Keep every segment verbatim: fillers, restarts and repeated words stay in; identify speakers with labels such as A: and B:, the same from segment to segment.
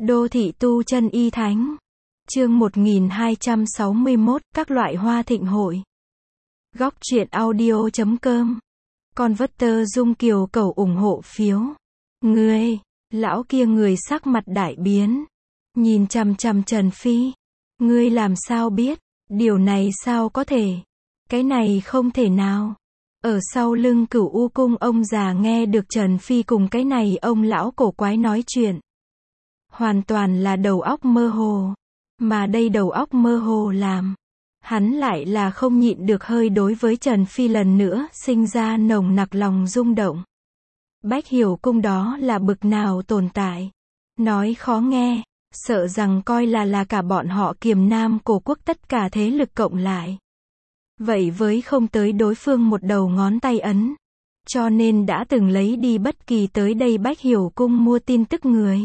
A: Đô thị tu chân y thánh. Chương một nghìn hai trăm sáu mươi mốt, các loại hoa thịnh hội. Góc truyện audio chấm com. Con vất tơ Dung Kiều cầu ủng hộ phiếu. Ngươi, lão kia người sắc mặt đại biến. Nhìn chằm chằm Trần Phi. Ngươi làm sao biết, điều này sao có thể? Cái này không thể nào. Ở sau lưng Cửu U cung ông già nghe được Trần Phi cùng cái này ông lão cổ quái nói chuyện. Hoàn toàn là đầu óc mơ hồ. Mà đây đầu óc mơ hồ làm. Hắn lại là không nhịn được hơi đối với Trần Phi lần nữa sinh ra nồng nặc lòng rung động. Bách Hiểu cung đó là bực nào tồn tại. Nói khó nghe, sợ rằng coi là là cả bọn họ Kiềm Nam Cổ quốc tất cả thế lực cộng lại. Vậy với không tới đối phương một đầu ngón tay ấn. Cho nên đã từng lấy đi bất kỳ tới đây Bách Hiểu cung mua tin tức người.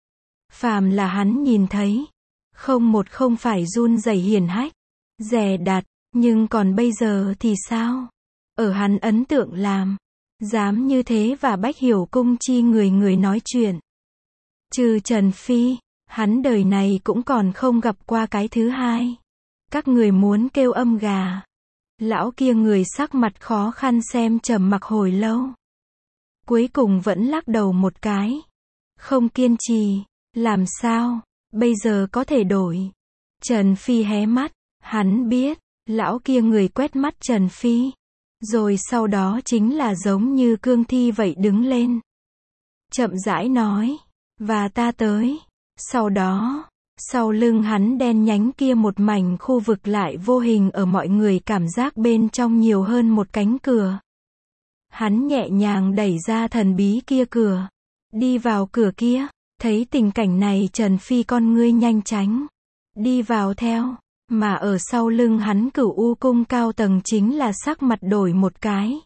A: Phàm là hắn nhìn thấy. Không một không phải run rẩy hiển hách. Dè đặt, nhưng còn bây giờ thì sao? Ở hắn ấn tượng làm. Dám như thế và Bách Hiểu cung chi người người nói chuyện. Trừ Trần Phi, hắn đời này cũng còn không gặp qua cái thứ hai. Các người muốn kêu âm gà. Lão kia người sắc mặt khó khăn xem trầm mặc hồi lâu. Cuối cùng vẫn lắc đầu một cái. Không kiên trì, làm sao, bây giờ có thể đổi. Trần Phi hé mắt, hắn biết, lão kia người quét mắt Trần Phi. Rồi sau đó chính là giống như cương thi vậy đứng lên. Chậm rãi nói, và ta tới. Sau đó, sau lưng hắn đen nhánh kia một mảnh khu vực lại vô hình ở mọi người cảm giác bên trong nhiều hơn một cánh cửa. Hắn nhẹ nhàng đẩy ra thần bí kia cửa. Đi vào cửa kia, thấy tình cảnh này Trần Phi con ngươi nhanh tránh. Đi vào theo, mà ở sau lưng hắn Cửu U cung cao tầng chính là sắc mặt đổi một cái.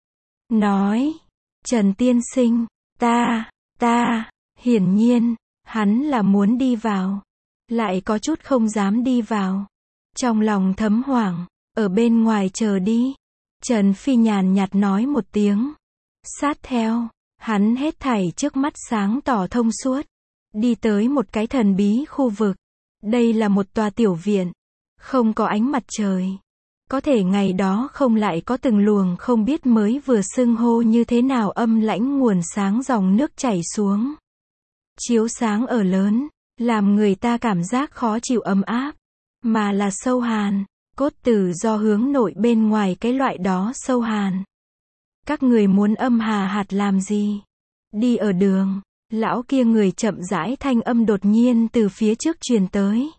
A: Nói, Trần tiên sinh, ta, ta, hiển nhiên, hắn là muốn đi vào. Lại có chút không dám đi vào. Trong lòng thấm hoảng, ở bên ngoài chờ đi. Trần Phi nhàn nhạt nói một tiếng. Sát theo, hắn hết thảy trước mắt sáng tỏ thông suốt. Đi tới một cái thần bí khu vực. Đây là một tòa tiểu viện. Không có ánh mặt trời. Có thể ngày đó không lại có từng luồng không biết mới vừa xưng hô như thế nào âm lãnh nguồn sáng dòng nước chảy xuống. Chiếu sáng ở lớn. Làm người ta cảm giác khó chịu ấm áp. Mà là sâu hàn. Cốt tử do hướng nội bên ngoài cái loại đó sâu hàn. Các người muốn âm hà hạt làm gì? Đi ở đường. Lão kia người chậm rãi thanh âm đột nhiên từ phía trước truyền tới.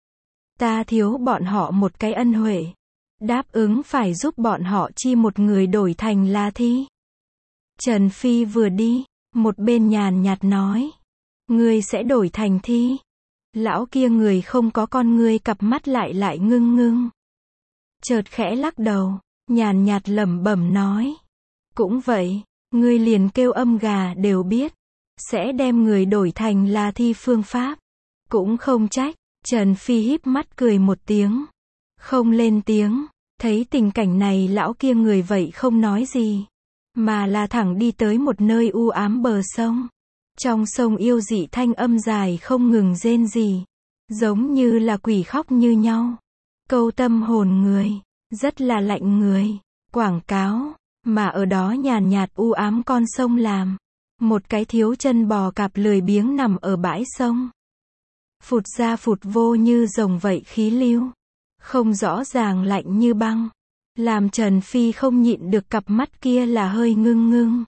A: Ta thiếu bọn họ một cái ân huệ. Đáp ứng phải giúp bọn họ chi một người đổi thành là thi. Trần Phi vừa đi. Một bên nhàn nhạt nói. Ngươi sẽ đổi thành thi. Lão kia người không có con ngươi cặp mắt lại lại ngưng ngưng. Chợt khẽ lắc đầu, nhàn nhạt lẩm bẩm nói. Cũng vậy, ngươi liền kêu âm gà đều biết. Sẽ đem người đổi thành là thi phương pháp. Cũng không trách, Trần Phi híp mắt cười một tiếng. Không lên tiếng, thấy tình cảnh này lão kia người vậy không nói gì. Mà là thẳng đi tới một nơi u ám bờ sông. Trong sông yêu dị thanh âm dài không ngừng rên rỉ. Giống như là quỷ khóc như nhau. Câu tâm hồn người. Rất là lạnh người. Quảng cáo. Mà ở đó nhàn nhạt u ám con sông làm. Một cái thiếu chân bò cạp lười biếng nằm ở bãi sông. Phụt ra phụt vô như rồng vậy khí lưu. Không rõ ràng lạnh như băng. Làm Trần Phi không nhịn được cặp mắt kia là hơi ngưng ngưng.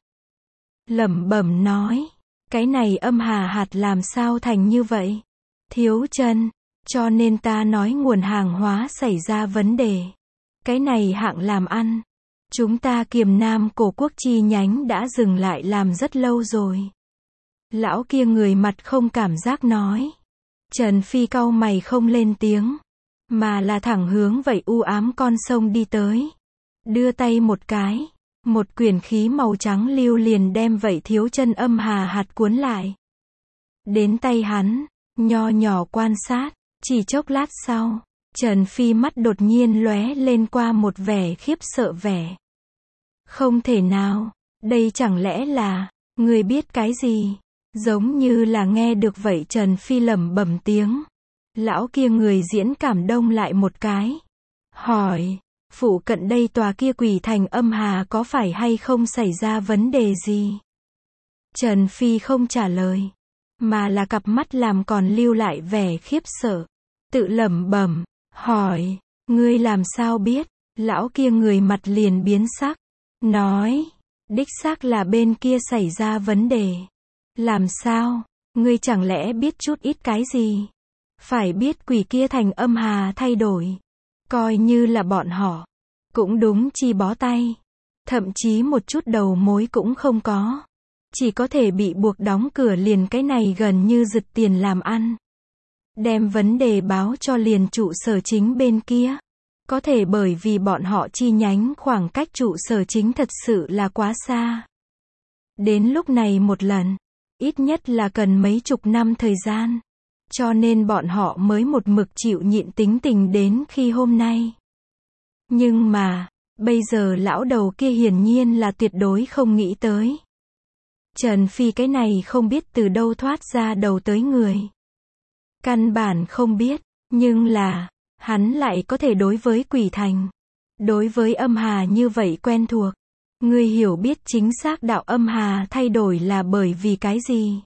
A: Lẩm bẩm nói. Cái này âm hà hạt làm sao thành như vậy? Thiếu chân, cho nên ta nói nguồn hàng hóa xảy ra vấn đề. Cái này hạng làm ăn. Chúng ta Kiềm Nam Cổ quốc chi nhánh đã dừng lại làm rất lâu rồi. Lão kia người mặt không cảm giác nói. Trần Phi cau mày không lên tiếng. Mà là thẳng hướng vậy u ám con sông đi tới. Đưa tay một cái. Một quyển khí màu trắng lưu liền đem vậy thiếu chân âm hà hạt cuốn lại. Đến tay hắn, nho nhỏ quan sát, chỉ chốc lát sau, Trần Phi mắt đột nhiên lóe lên qua một vẻ khiếp sợ vẻ. Không thể nào, đây chẳng lẽ là, người biết cái gì? Giống như là nghe được vậy Trần Phi lẩm bẩm tiếng. Lão kia người diễn cảm đông lại một cái. Hỏi, phụ cận đây tòa kia quỷ thành âm hà có phải hay không xảy ra vấn đề gì? Trần Phi không trả lời, mà là cặp mắt làm còn lưu lại vẻ khiếp sợ. Tự lẩm bẩm, hỏi, ngươi làm sao biết? Lão kia người mặt liền biến sắc. Nói, đích xác là bên kia xảy ra vấn đề. Làm sao? Ngươi chẳng lẽ biết chút ít cái gì? Phải biết quỷ kia thành âm hà thay đổi. Coi như là bọn họ. Cũng đúng chi bó tay. Thậm chí một chút đầu mối cũng không có. Chỉ có thể bị buộc đóng cửa liền, cái này gần như giật tiền làm ăn. Đem vấn đề báo cho liền trụ sở chính bên kia. Có thể bởi vì bọn họ chi nhánh khoảng cách trụ sở chính thật sự là quá xa. Đến lúc này một lần, ít nhất là cần mấy chục năm thời gian. Cho nên bọn họ mới một mực chịu nhịn tính tình đến khi hôm nay. Nhưng mà, bây giờ lão đầu kia hiển nhiên là tuyệt đối không nghĩ tới. Trần Phi cái này không biết từ đâu thoát ra đầu tới người. Căn bản không biết, nhưng là, hắn lại có thể đối với quỷ thành, đối với âm hà như vậy quen thuộc. Ngươi hiểu biết chính xác đạo âm hà thay đổi là bởi vì cái gì?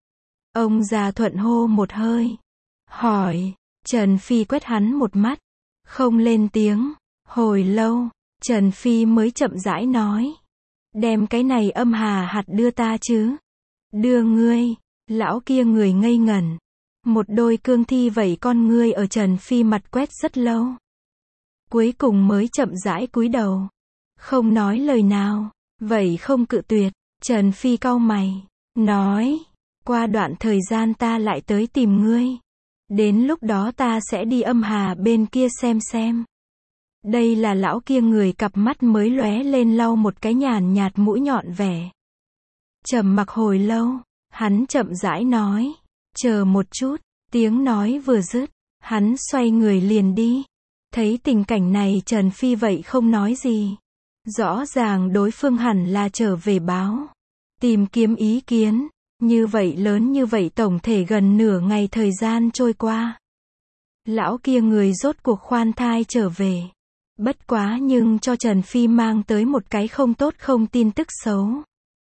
A: Ông già thuận hô một hơi. Hỏi, Trần Phi quét hắn một mắt. Không lên tiếng. Hồi lâu, Trần Phi mới chậm rãi nói. Đem cái này âm hà hạt đưa ta chứ. Đưa ngươi. Lão kia người ngây ngẩn. Một đôi cương thi vẩy con ngươi ở Trần Phi mặt quét rất lâu. Cuối cùng mới chậm rãi cúi đầu. Không nói lời nào. Vậy không cự tuyệt. Trần Phi cau mày. Nói. Qua đoạn thời gian ta lại tới tìm ngươi. Đến lúc đó ta sẽ đi âm hà bên kia xem xem. Đây là lão kia người cặp mắt mới lóe lên lau một cái nhàn nhạt mũi nhọn vẻ. Trầm mặc hồi lâu. Hắn chậm rãi nói. Chờ một chút. Tiếng nói vừa dứt. Hắn xoay người liền đi. Thấy tình cảnh này Trần Phi vậy không nói gì. Rõ ràng đối phương hẳn là trở về báo. Tìm kiếm ý kiến. Như vậy lớn như vậy tổng thể gần nửa ngày thời gian trôi qua. Lão kia người rốt cuộc khoan thai trở về. Bất quá nhưng cho Trần Phi mang tới một cái không tốt không tin tức xấu.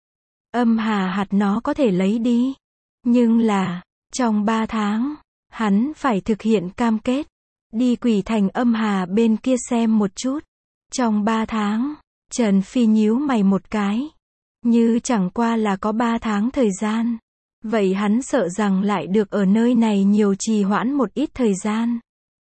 A: Âm hà hạt nó có thể lấy đi. Nhưng là, trong ba tháng, hắn phải thực hiện cam kết. Đi quỷ thành âm hà bên kia xem một chút. Trong ba tháng, Trần Phi nhíu mày một cái. Như chẳng qua là có ba tháng thời gian. Vậy hắn sợ rằng lại được ở nơi này nhiều trì hoãn một ít thời gian.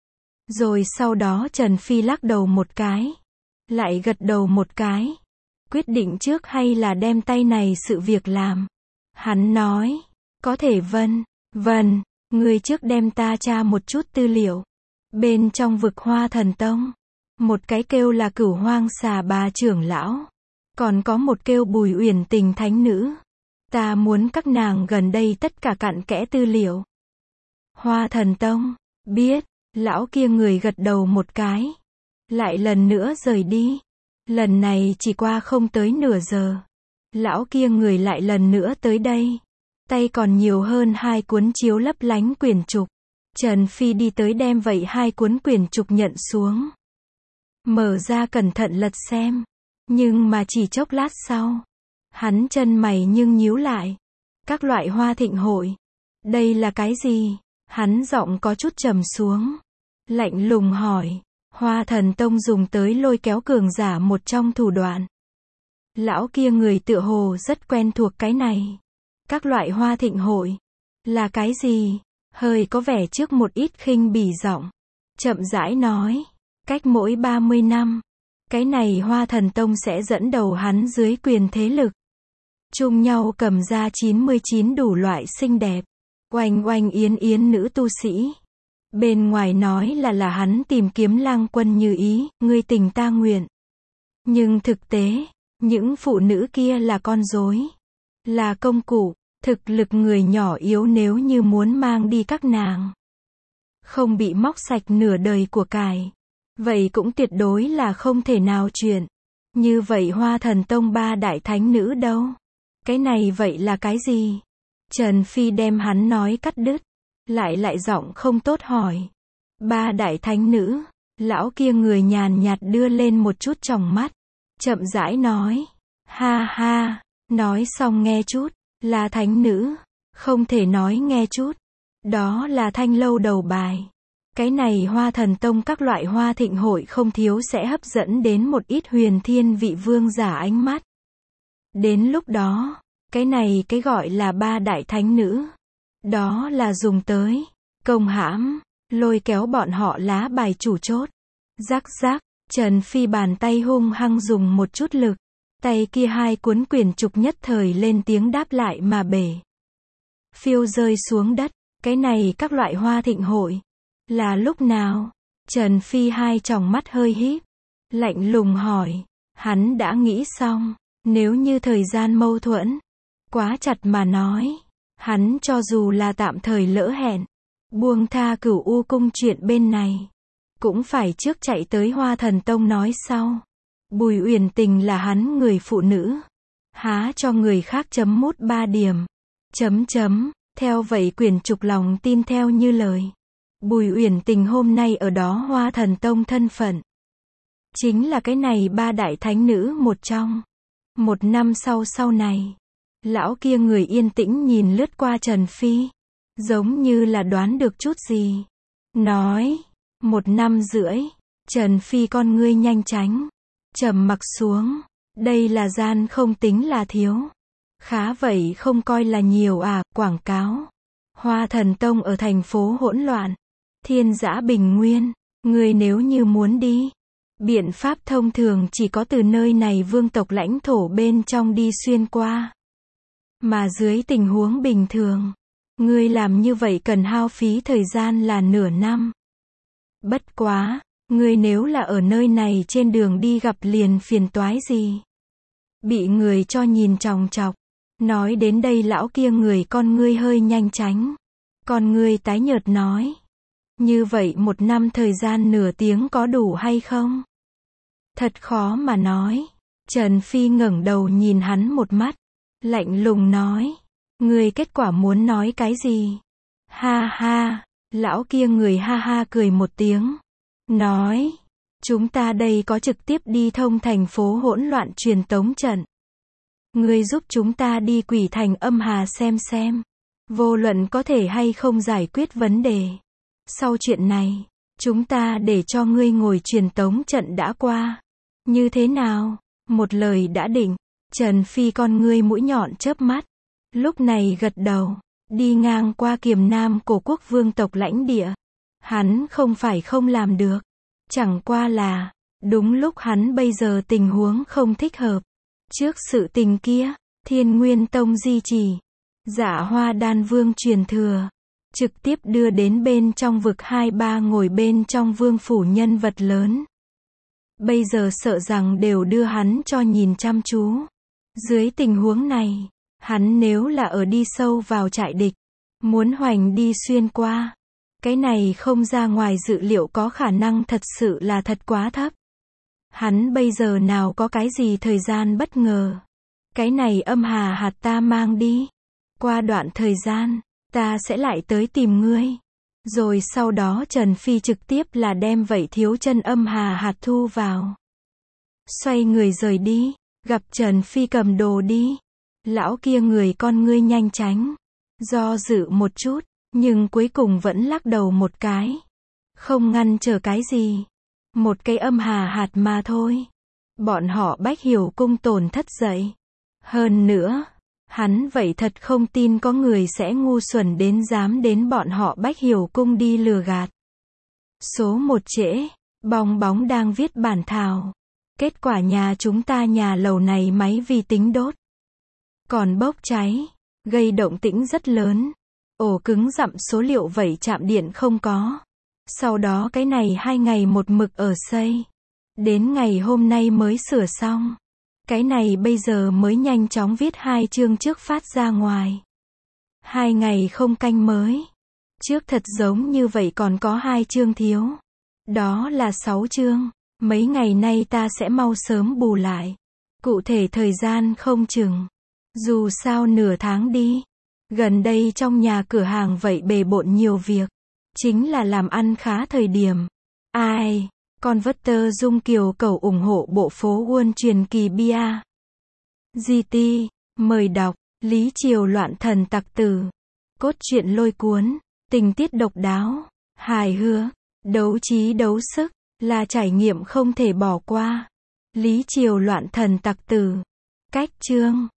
A: Rồi sau đó Trần Phi lắc đầu một cái. Lại gật đầu một cái. Quyết định trước hay là đem tay này sự việc làm. Hắn nói. Có thể vân. Vân. Người trước đem ta tra một chút tư liệu. Bên trong vực Hoa Thần Tông. Một cái kêu là Cửu Hoang Xà Bà trưởng lão. Còn có một kêu Bùi Uyển Tình thánh nữ. Ta muốn các nàng gần đây tất cả cặn kẽ tư liệu. Hoa Thần Tông. Biết. Lão kia người gật đầu một cái. Lại lần nữa rời đi. Lần này chỉ qua không tới nửa giờ. Lão kia người lại lần nữa tới đây. Tay còn nhiều hơn hai cuốn chiếu lấp lánh quyển trục. Trần Phi đi tới đem vậy hai cuốn quyển trục nhận xuống. Mở ra cẩn thận lật xem. Nhưng mà chỉ chốc lát sau. Hắn chân mày nhưng nhíu lại. Các loại hoa thịnh hội. Đây là cái gì? Hắn giọng có chút trầm xuống. Lạnh lùng hỏi. Hoa Thần Tông dùng tới lôi kéo cường giả một trong thủ đoạn. Lão kia người tựa hồ rất quen thuộc cái này. Các loại hoa thịnh hội. Là cái gì? Hơi có vẻ trước một ít khinh bỉ giọng. Chậm rãi nói. Cách mỗi ba mươi năm. Cái này Hoa Thần Tông sẽ dẫn đầu hắn dưới quyền thế lực. Chung nhau cầm ra chín mươi chín đủ loại xinh đẹp. Oanh oanh yến yến nữ tu sĩ. Bên ngoài nói là là hắn tìm kiếm Lang Quân Như Ý, ngươi tình ta nguyện. Nhưng thực tế, những phụ nữ kia là con rối. Là công cụ, thực lực người nhỏ yếu nếu như muốn mang đi các nàng. Không bị móc sạch nửa đời của cải. Vậy cũng tuyệt đối là không thể nào chuyện. Như vậy Hoa Thần Tông ba đại thánh nữ đâu? Cái này vậy là cái gì? Trần Phi đem hắn nói cắt đứt. Lại lại giọng không tốt hỏi. Ba đại thánh nữ. Lão kia người nhàn nhạt đưa lên một chút tròng mắt. Chậm rãi nói. Ha ha. Nói xong nghe chút. Là thánh nữ. Không thể nói nghe chút. Đó là thanh lâu đầu bài. Cái này Hoa Thần Tông các loại hoa thịnh hội không thiếu sẽ hấp dẫn đến một ít huyền thiên vị vương giả ánh mắt. Đến lúc đó, cái này cái gọi là ba đại thánh nữ. Đó là dùng tới, công hãm, lôi kéo bọn họ lá bài chủ chốt. Rắc rắc, Trần Phi bàn tay hung hăng dùng một chút lực. Tay kia hai cuốn quyển trục nhất thời lên tiếng đáp lại mà bể. Phiêu rơi xuống đất, cái này các loại hoa thịnh hội. Là lúc nào? Trần Phi hai tròng mắt hơi híp. Lạnh lùng hỏi. Hắn đã nghĩ xong. Nếu như thời gian mâu thuẫn. Quá chặt mà nói. Hắn cho dù là tạm thời lỡ hẹn. Buông tha Cửu U cung chuyện bên này. Cũng phải trước chạy tới Hoa Thần Tông nói sau. Bùi Uyển Tình là hắn người phụ nữ. Há cho người khác chấm mút ba điểm. Chấm chấm. Theo vậy quyển trục lòng tin theo như lời. Bùi Uyển Tình hôm nay ở đó Hoa Thần Tông thân phận. Chính là cái này ba đại thánh nữ một trong. Một năm sau sau này. Lão kia người yên tĩnh nhìn lướt qua Trần Phi. Giống như là đoán được chút gì. Nói. Một năm rưỡi. Trần Phi con ngươi nhanh tránh. Trầm mặc xuống. Đây là gian không tính là thiếu. Khá vậy không coi là nhiều à, quảng cáo. Hoa Thần Tông ở thành phố hỗn loạn. Thiên Giã Bình Nguyên. Người nếu như muốn đi. Biện pháp thông thường chỉ có từ nơi này vương tộc lãnh thổ bên trong đi xuyên qua. Mà dưới tình huống bình thường. Người làm như vậy cần hao phí thời gian là nửa năm. Bất quá. Người nếu là ở nơi này trên đường đi gặp liền phiền toái gì. Bị người cho nhìn chòng chọc. Nói đến đây lão kia người con ngươi hơi nhanh tránh. Con ngươi tái nhợt nói. Như vậy một năm thời gian nửa tiếng có đủ hay không? Thật khó mà nói. Trần Phi ngẩng đầu nhìn hắn một mắt. Lạnh lùng nói. Người kết quả muốn nói cái gì? Ha ha. Lão kia người ha ha cười một tiếng. Nói. Chúng ta đây có trực tiếp đi thông thành phố hỗn loạn truyền tống trận. Ngươi giúp chúng ta đi Quỷ Thành Âm Hà xem xem. Vô luận có thể hay không giải quyết vấn đề. Sau chuyện này, chúng ta để cho ngươi ngồi truyền tống trận đã qua. Như thế nào? Một lời đã định. Trần Phi con ngươi mũi nhọn chớp mắt. Lúc này gật đầu. Đi ngang qua Kiềm Nam cổ quốc vương tộc lãnh địa. Hắn không phải không làm được. Chẳng qua là, đúng lúc hắn bây giờ tình huống không thích hợp. Trước sự tình kia, Thiên Nguyên Tông di trì. Dạ Hoa Đan Vương truyền thừa. Trực tiếp đưa đến bên trong vực hai ba ngồi bên trong vương phủ nhân vật lớn. Bây giờ sợ rằng đều đưa hắn cho nhìn chăm chú. Dưới tình huống này, hắn nếu là ở đi sâu vào trại địch, muốn hoành đi xuyên qua. Cái này không ra ngoài dự liệu có khả năng thật sự là thật quá thấp. Hắn bây giờ nào có cái gì thời gian bất ngờ. Cái này âm hà hạt ta mang đi. Qua đoạn thời gian, ta sẽ lại tới tìm ngươi. Rồi sau đó Trần Phi trực tiếp là đem vậy thiếu chân âm hà hạt thu vào. Xoay người rời đi, gặp Trần Phi cầm đồ đi. Lão kia người con ngươi nhanh tránh. Do dự một chút, nhưng cuối cùng vẫn lắc đầu một cái. Không ngăn trở cái gì. Một cái âm hà hạt mà thôi. Bọn họ Bách Hiểu cung tổn thất dậy. Hơn nữa, hắn vậy thật không tin có người sẽ ngu xuẩn đến dám đến bọn họ Bách Hiểu cung đi lừa gạt. Số một trễ, bong bóng đang viết bản thảo. Kết quả nhà chúng ta nhà lầu này máy vi tính đốt. Còn bốc cháy, gây động tĩnh rất lớn. Ổ cứng dặm số liệu vậy chạm điện không có. Sau đó cái này hai ngày một mực ở xây. Đến ngày hôm nay mới sửa xong. Cái này bây giờ mới nhanh chóng viết hai chương trước phát ra ngoài. Hai ngày không canh mới. Trước thật giống như vậy còn có hai chương thiếu. Đó là sáu chương. Mấy ngày nay ta sẽ mau sớm bù lại. Cụ thể thời gian không chừng. Dù sao nửa tháng đi. Gần đây trong nhà cửa hàng vậy bề bộn nhiều việc. Chính là làm ăn khá thời điểm. Ai? Converter Dung Kiều cầu ủng hộ bộ phố Wall truyền kỳ bia. giê tê. Mời đọc. Lý Triều loạn thần tặc tử. Cốt truyện lôi cuốn. Tình tiết độc đáo. Hài hước. Đấu trí đấu sức. Là trải nghiệm không thể bỏ qua. Lý Triều loạn thần tặc tử. Cách chương.